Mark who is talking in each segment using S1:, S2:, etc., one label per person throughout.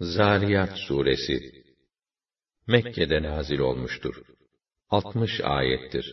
S1: Zariyat suresi Mekke'de nazil olmuştur. 60 ayettir.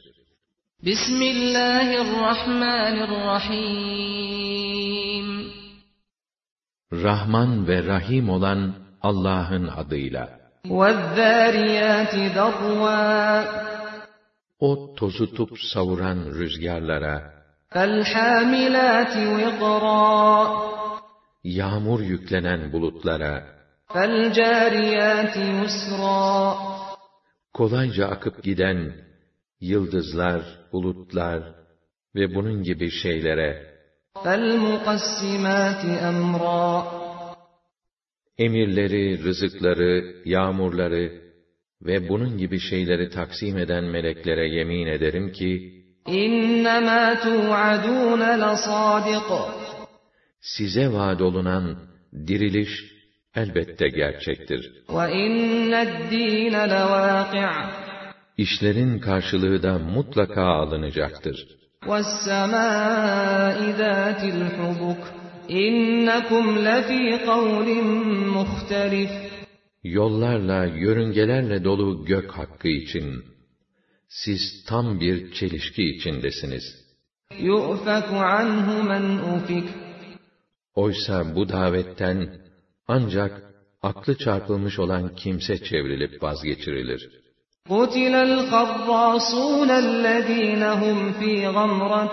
S2: Bismillahirrahmanirrahim.
S1: Rahman ve Rahim olan Allah'ın adıyla.
S2: وَالذَّارِيَاتِ ذَرْوًا.
S1: O tozutup savuran rüzgarlara,
S2: فَالْحَامِلَاتِ وِقْرًا.
S1: yağmur yüklenen bulutlara,
S2: فَالْجَارِيَاتِ يُسْرًا.
S1: kolayca akıp giden yıldızlar, bulutlar ve bunun gibi şeylere,
S2: فَالْمُقَسِّمَاتِ أَمْرًا.
S1: emirleri, rızıkları, yağmurları ve bunun gibi şeyleri taksim eden meleklere yemin ederim ki,
S2: إِنَّمَا تُوعَدُونَ لَصَادِقٌ.
S1: size vaad olunan diriliş elbette gerçektir.
S2: وَإِنَّ الدِّينَ لَوَاقِعٌ.
S1: İşlerin karşılığı da mutlaka alınacaktır.
S2: وَالسَّمَاءِ ذَاتِ الْحُبُكِ. إِنَّكُمْ لَفِي قَوْلٍ مُخْتَلِفٍ.
S1: Yollarla, yörüngelerle dolu gök hakkı için, siz tam bir çelişki içindesiniz.
S2: يُؤْفَكُ عَنْهُ مَنْ أُفِكَ.
S1: Oysa bu davetten ancak aklı çarpılmış olan kimse çevrilip vazgeçirilir.
S2: قُتِلَ الْخَرَّاصُونَ الَّذ۪ينَ هُمْ ف۪ي غَمْرَةٍ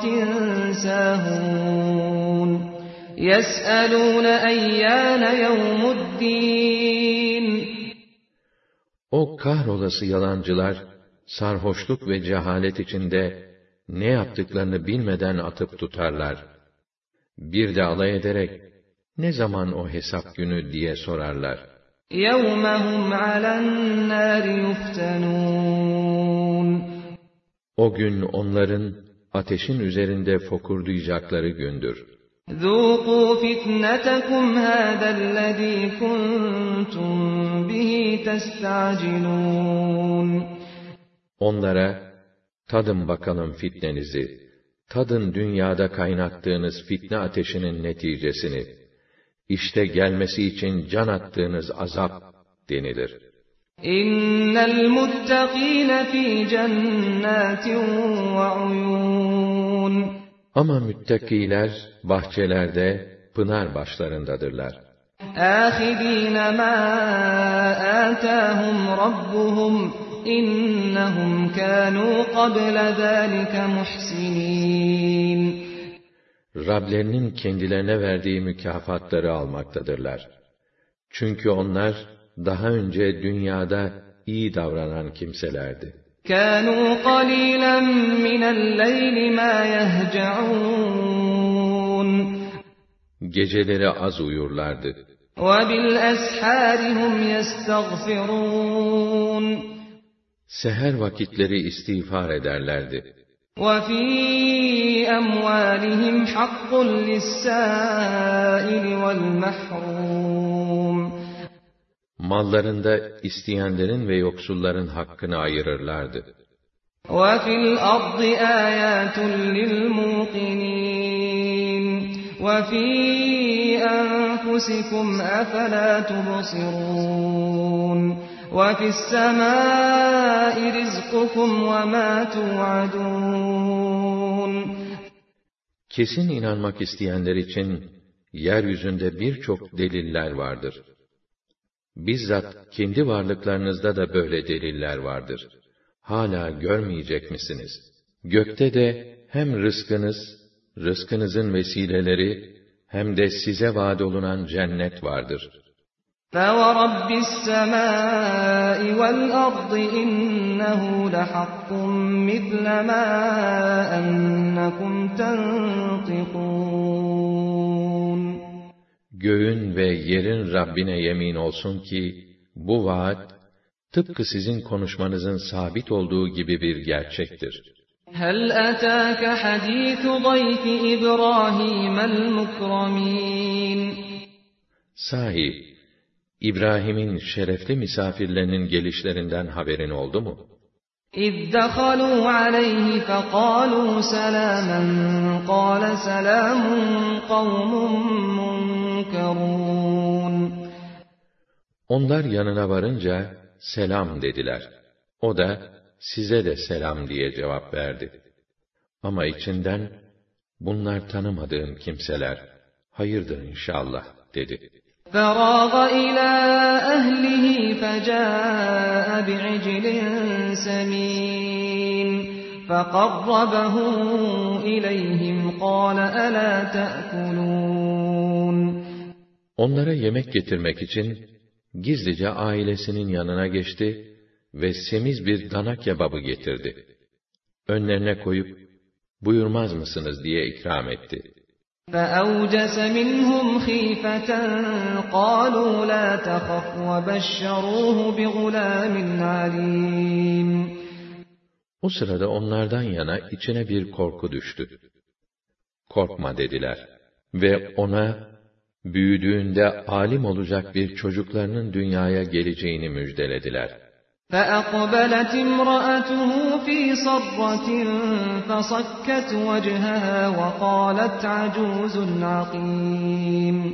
S2: سَاهُونَ يَسْأَلُونَ اَيَّانَ يَوْمُ الدِّينِ.
S1: O kahrolası yalancılar, sarhoşluk ve cehalet içinde ne yaptıklarını bilmeden atıp tutarlar. Bir de alay ederek, ne zaman o hesap günü diye sorarlar.
S2: يَوْمَ هُمْ عَلَى النَّارِ يُفْتَنُونَ.
S1: O gün onların ateşin üzerinde fokurdayacakları gündür.
S2: ذُوقُوا فِتْنَتَكُمْ هَذَا الَّذ۪ي كُنْتُمْ بِهِ تَسْتَعْجِلُونَ.
S1: Onlara, tadın bakalım fitnenizi, tadın dünyada kaynattığınız fitne ateşinin neticesini, İşte gelmesi için can attığınız azap denilir.
S2: İnnel muttakîne fî cennâtin ve uyûn.
S1: Ama müttakiler bahçelerde, pınar başlarındadırlar.
S2: âhidîne mâ âtâhum rabbuhum innehum kânû qable zâlike muhsinîn.
S1: Rablerinin kendilerine verdiği mükafatları almaktadırlar. Çünkü onlar daha önce dünyada iyi davranan kimselerdi.
S2: كَانُوا قَلِيلًا مِنَ اللَّيْلِ مَا يَهْجَعُونَ.
S1: Geceleri az uyurlardı.
S2: وَبِالْأَسْحَارِ هُمْ يَسْتَغْفِرُونَ.
S1: Seher vakitleri istiğfar ederlerdi.
S2: وَفِي أَمْوَالِهِمْ حَقٌّ لِلسَّائِلِ وَالْمَحْرُومِ.
S1: Mallarında isteyenlerin ve yoksulların hakkını ayırırlardı.
S2: وَفِي الْأَرْضِ آيَاتٌ لِلْمُوقِنِينَ وَفِي أَنفُسِكُمْ أَفَلَا تُبْصِرُونَ وَفِي السَّمَاءِ رِزْقُكُمْ وَمَا تُوعَدُونَ.
S1: Kesin inanmak isteyenler için yeryüzünde birçok deliller vardır. Bizzat kendi varlıklarınızda da böyle deliller vardır. Hala görmeyecek misiniz? Gökte de hem rızkınızın vesileleri, hem de size vaad olunan cennet vardır.
S2: فَوَرَبِّ السَّمَاءِ وَالْأَرْضِ إِنَّهُ لَحَقٌّ مِثْلَ مَا أَنَّكُمْ تَنْطِقُونَ.
S1: Göğün ve yerin Rabbine yemin olsun ki, bu vaat, tıpkı sizin konuşmanızın sabit olduğu gibi bir gerçektir.
S2: هَلْ أَتَاكَ حَدِيثُ ضَيْفِ إِبْرَاهِيمَ الْمُكْرَمِينَ.
S1: Sahi, İbrahim'in şerefli misafirlerinin gelişlerinden haberin oldu mu?
S2: إِذْ دَخَلُوا عَلَيْهِ فَقَالُوا سَلَامًا قَالَ سَلَامٌ قَوْمٌ مُنكَرُونَ.
S1: Onlar yanına varınca, selam dediler. O da, size de selam diye cevap verdi. Ama içinden, bunlar tanımadığım kimseler, hayırdır inşallah, dedi.
S2: فَرَاغَ إِلَى أَهْلِهِ فَجَاءَ بِعِجْلٍ سَمِينٍ فَقَرَّبَهُ إِلَيْهِمْ قَالَ أَلَا تَأْكُلُونَ
S1: Onlara yemek getirmek için, gizlice ailesinin yanına geçti ve semiz bir dana kebabı getirdi. Önlerine koyup, buyurmaz mısınız diye ikram etti.
S2: فَأَوْجَسَ مِنْهُمْ خِيفَةً قَالُوا لَا تَخَفْ وَبَشَّرُوهُ بِغُلَامٍ عَلِيمٍ
S1: O sırada onlardan yana içine bir korku düştü. Korkma dediler ve ona, büyüdüğünde alim olacak bir çocuklarının dünyaya geleceğini müjdelediler.
S2: فَأَقْبَلَتِ امْرَأَتُهُ فِي صَرَّةٍ فَصَكَّتْ وَجْهَهَا وَقَالَتْ عَجُوزٌ عَقِيمٌ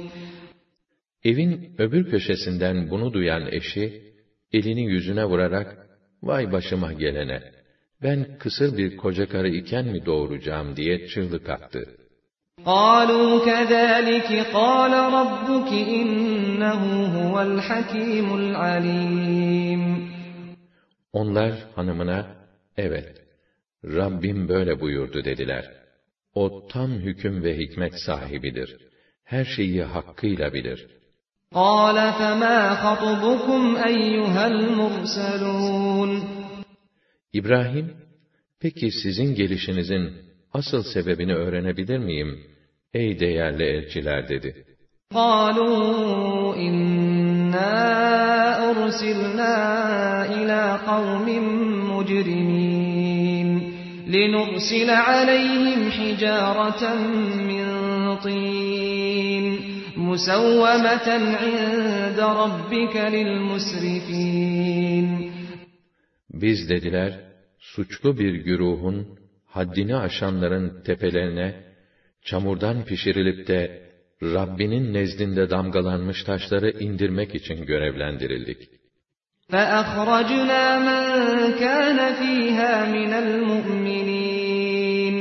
S1: Evin öbür köşesinden bunu duyan eşi, elini yüzüne vurarak, vay başıma gelene, ben kısır bir koca karı iken mi doğuracağım diye çığlık attı.
S2: قَالُوا كَذَٰلِكِ قَالَ رَبُّكِ إِنَّهُ هُوَ الْحَكِيمُ الْعَلِيمُ
S1: Onlar hanımına, evet, Rabbim böyle buyurdu dediler. O tam hüküm ve hikmet sahibidir. Her şeyi hakkıyla bilir.
S2: قَالَ فَمَا خَطْبُكُمْ أَيُّهَا الْمُرْسَلُونَ
S1: İbrahim, peki sizin gelişinizin asıl sebebini öğrenebilir miyim, ey değerli elçiler dedi.
S2: قَالُوا إِنَّا أُرْسِلْنَا إِلَى قَوْمٍ مُجْرِمِينَ لِنُرْسِلَ عَلَيْهِمْ حِجَارَةً مِّن طِينٍ مُّسَوَّمَةً عِندَ رَبِّكَ لِلْمُسْرِفِينَ
S1: Biz dediler, suçlu bir güruhun, haddini aşanların tepelerine, çamurdan pişirilip de, Rabbinin nezdinde damgalanmış taşları indirmek için görevlendirildik.
S2: فَأَخْرَجْنَا مَنْ كَانَ فِيهَا مِنَ الْمُؤْمِنِينَ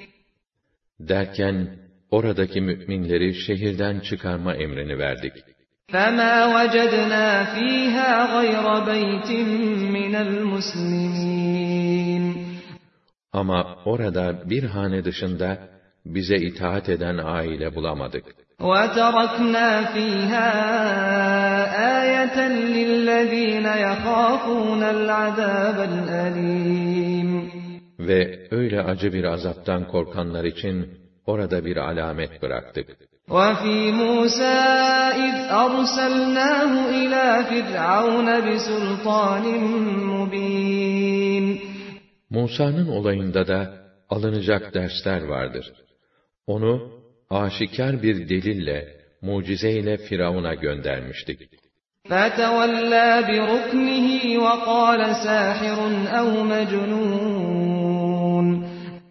S1: Derken, oradaki müminleri şehirden çıkarma emrini verdik.
S2: فَمَا وَجَدْنَا فِيهَا غَيْرَ بَيْتٍ مِّنَ الْمُسْلِمِينَ
S1: Ama orada bir hane dışında, bize itaat eden aile bulamadık.
S2: وَتَرَكْنَا فِيهَا آيَةً لِلَّذ۪ينَ يَخَافُونَ الْعَذَابَ الْأَلِيمِ
S1: Ve öyle acı bir azaptan korkanlar için, orada bir alamet bıraktık.
S2: وَفِي مُوسَى إِذْ أَرْسَلْنَاهُ إِلَى فِرْعَوْنَ بِسُلْطَانٍ مُّب۪ينٍ
S1: Musa'nın olayında da, alınacak dersler vardır. Onu, aşikar bir delille, mucizeyle Firavun'a göndermiştik.
S2: فَتَوَلَّى بِرُكْنِهِ وَقَالَ سَاحِرٌ اَوْ مَجْنُونَ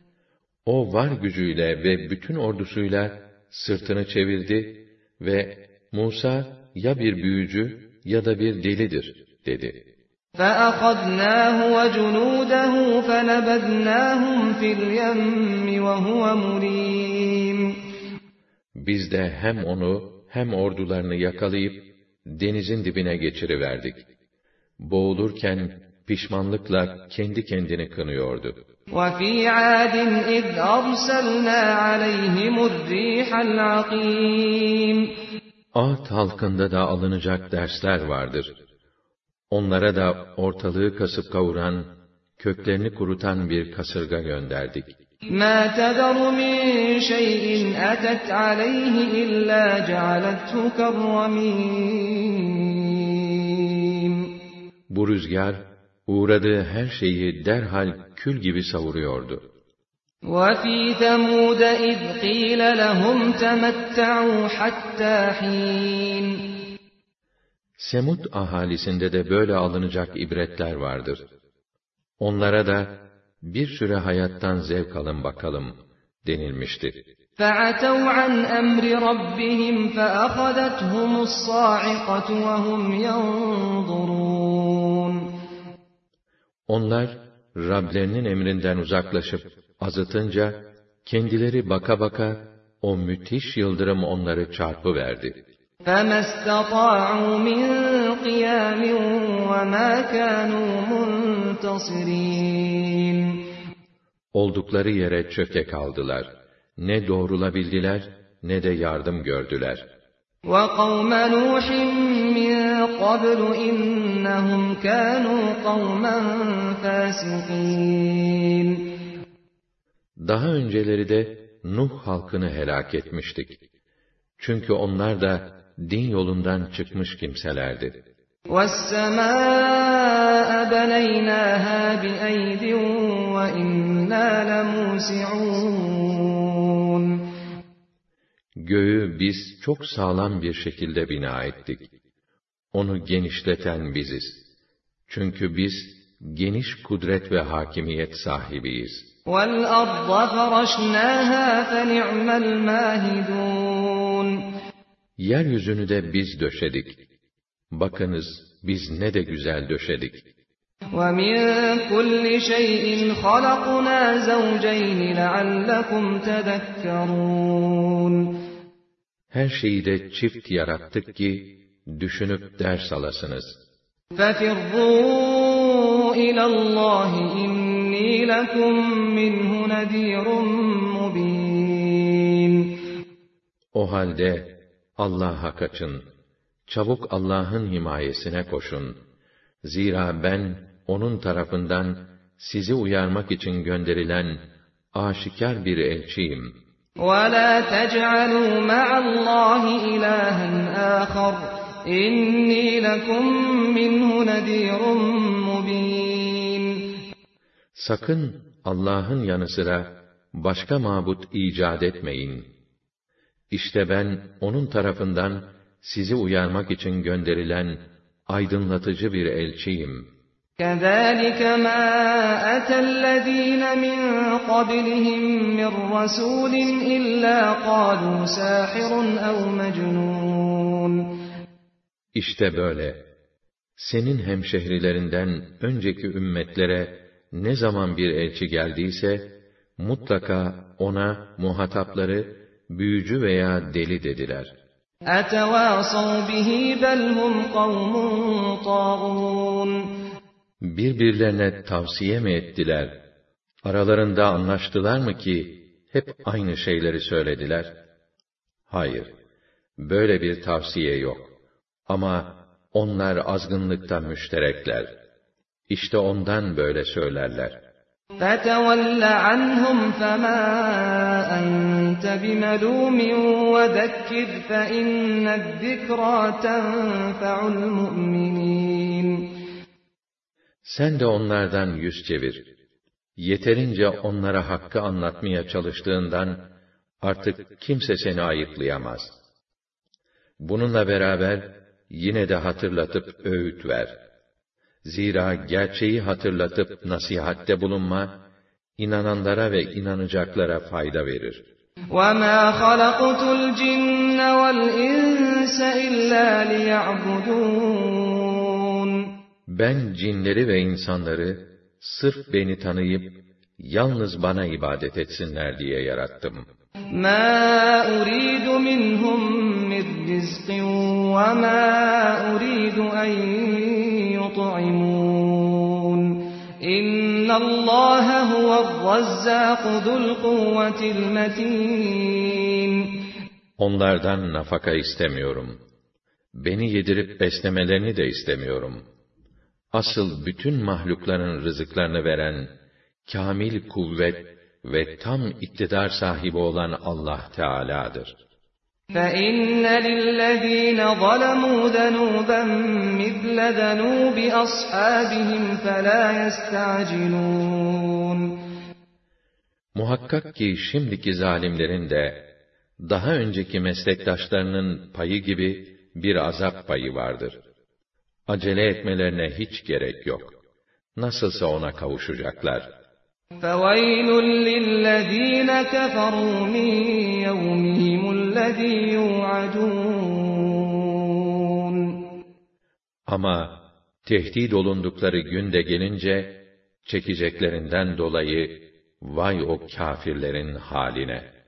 S1: O var gücüyle ve bütün ordusuyla sırtını çevirdi ve Musa ya bir büyücü ya da bir delidir dedi.
S2: فَأَخَذْنَاهُ وَجُنُودَهُ فَنَبَذْنَاهُمْ فِي الْيَمِّ وَهُوَ مُلِيمٌ
S1: Biz de hem onu hem ordularını yakalayıp denizin dibine geçiriverdik. Boğulurken pişmanlıkla kendi kendini kınıyordu.
S2: وَفِي عَادٍ إِذْ أَرْسَلْنَا عَلَيْهِمُ الرِّيحَ الْعَقِيمَ
S1: Ad halkında da alınacak dersler vardır. Onlara da ortalığı kasıp kavuran, köklerini kurutan bir kasırga gönderdik.
S2: مَا تَذَرُ مِنْ شَيْءٍ أَتَتْ عَلَيْهِ إِلَّا جَعَلَتْهُ كَالرَّمِيمِ
S1: Bu rüzgar, uğradığı her şeyi derhal kül gibi savuruyordu.
S2: وَفِي ثَمُودَ إِذْ قِيلَ لَهُمْ تَمَتَّعُوا حَتَّى حِينٍ
S1: Semud ahalisinde de böyle alınacak ibretler vardır. Onlara da, bir süre hayattan zevk alın bakalım denilmişti.
S2: فَعَتَوْا عَنْ أَمْرِ رَبِّهِمْ فَأَخَذَتْهُمُ الصَّاعِقَةُ وَهُمْ يَنظُرُونَ
S1: Onlar, Rablerinin emrinden uzaklaşıp azıtınca, kendileri baka baka, o müthiş yıldırım onları çarpıverdi.
S2: فَمَا اسْتَطَاعُوا مِنْ قِيَامٍ وَمَا كَانُوا مُنْتَصِرِينَ
S1: Oldukları yere çöke kaldılar. Ne doğrulabildiler, ne de yardım gördüler.
S2: وَقَوْمَ نُوحٍ مِّن قَبْلُ إِنَّهُمْ كَانُوا قَوْمًا فَاسِقِينَ
S1: Daha önceleri de Nuh halkını helak etmiştik. Çünkü onlar da din yolundan çıkmış kimselerdi.
S2: وَالسَّمَاءَ بَنَيْنَاهَا بِأَيْدٍ وَإِنَّا لَمُوسِعُونَ
S1: Göğü biz çok sağlam bir şekilde bina ettik. Onu genişleten biziz. Çünkü biz geniş kudret ve hakimiyet sahibiyiz.
S2: وَالْأَرْضَ فَرَشْنَاهَا فَنِعْمَ الْمَاهِدُونَ
S1: Yeryüzünü de biz döşedik. Bakınız, biz ne de güzel döşedik.
S2: وَمِنْ كُلِّ شَيْءٍ خَلَقْنَا زَوْجَيْنِ لَعَلَّكُمْ تَذَكَّرُونَ
S1: Her şeyi de çift yarattık ki, düşünüp ders alasınız.
S2: فَفِرُّوا إِلَى اللّٰهِ إِنِّي لَكُمْ مِنْهُ نَذِيرٌ مُبِينٌ
S1: O halde, Allah'a kaçın. Çabuk Allah'ın himayesine koşun. Zira ben, onun tarafından sizi uyarmak için gönderilen aşikar bir elçiyim.
S2: وَلَا تَجْعَلُوا مَعَ اللّٰهِ إِلَٰهًا آخَرَ إِنِّي لَكُمْ مِنْهُ نَذِيرٌ مُبِينٌ
S1: Sakın Allah'ın yanı sıra başka mabut icat etmeyin. İşte ben onun tarafından sizi uyarmak için gönderilen aydınlatıcı bir elçiyim.
S2: كَذَٰلِكَ مَا أَتَى الَّذ۪ينَ مِنْ قَبْلِهِمْ مِنْ رَسُولٍ إِلَّا قَالُوا سَاحِرٌ اَوْ مَجْنُونَ
S1: İşte böyle. Senin hemşehrilerinden önceki ümmetlere ne zaman bir elçi geldiyse, mutlaka ona muhatapları büyücü veya deli dediler.
S2: اَتَوَاصَوْا بِهِ بَلْ هُمْ قَوْمٌ طَاغُونَ
S1: Birbirlerine tavsiye mi ettiler? Aralarında anlaştılar mı ki hep aynı şeyleri söylediler? Hayır, böyle bir tavsiye yok. Ama onlar azgınlıkta müşterekler. İşte ondan böyle söylerler.
S2: فَتَوَلَّ عَنْهُمْ فَمَا أَنْتَ بِمَلُومٍ وَذَكِّرْ فَإِنَّ الذِّكْرَى تَنْفَعُ الْمُؤْمِنِينَ
S1: Sen de onlardan yüz çevir. Yeterince onlara hakkı anlatmaya çalıştığından artık kimse seni ayıplayamaz. Bununla beraber yine de hatırlatıp öğüt ver. Zira gerçeği hatırlatıp nasihatte bulunma, inananlara ve inanacaklara fayda verir.
S2: وَمَا خَلَقْتُ الْجِنَّ وَالْإِنسَ إِلَّا لِيَعْبُدُونَ
S1: Ben cinleri ve insanları sırf beni tanıyıp yalnız bana ibadet etsinler diye yarattım.
S2: مَا أُرِيدُ مِنْهُمْ مِنْ رِزْقٍ وَمَا أُرِيدُ أَنْ يُطْعِمُونَ إِنَّ اللّٰهَ هُوَ الرَّزَّاقُ ذُو الْقُوَّةِ الْمَتِينَ
S1: Onlardan nafaka istemiyorum. Beni yedirip beslemelerini de istemiyorum. Asıl bütün mahlukların rızıklarını veren, kâmil kuvvet ve tam iktidar sahibi olan Allah Teâlâ'dır.
S2: فَإِنَّ لِلَّذ۪ينَ ظَلَمُوا ذَنُوبًا مِثْلَ ذَنُوبِ أَصْحَابِهِمْ فَلَا يَسْتَعْجِلُونَ
S1: Muhakkak ki şimdiki zalimlerin de, daha önceki meslektaşlarının payı gibi bir azap payı vardır. Acele etmelerine hiç gerek yok. Nasılsa ona kavuşacaklar.
S2: فَوَيْلٌ لِلَّذ۪ينَ كَفَرُوا مِنْ يَوْمِهِمُ الَّذ۪ي يُوعَدُونَ.
S1: Ama tehdit olundukları gün de gelince, çekeceklerinden dolayı, vay o kâfirlerin haline!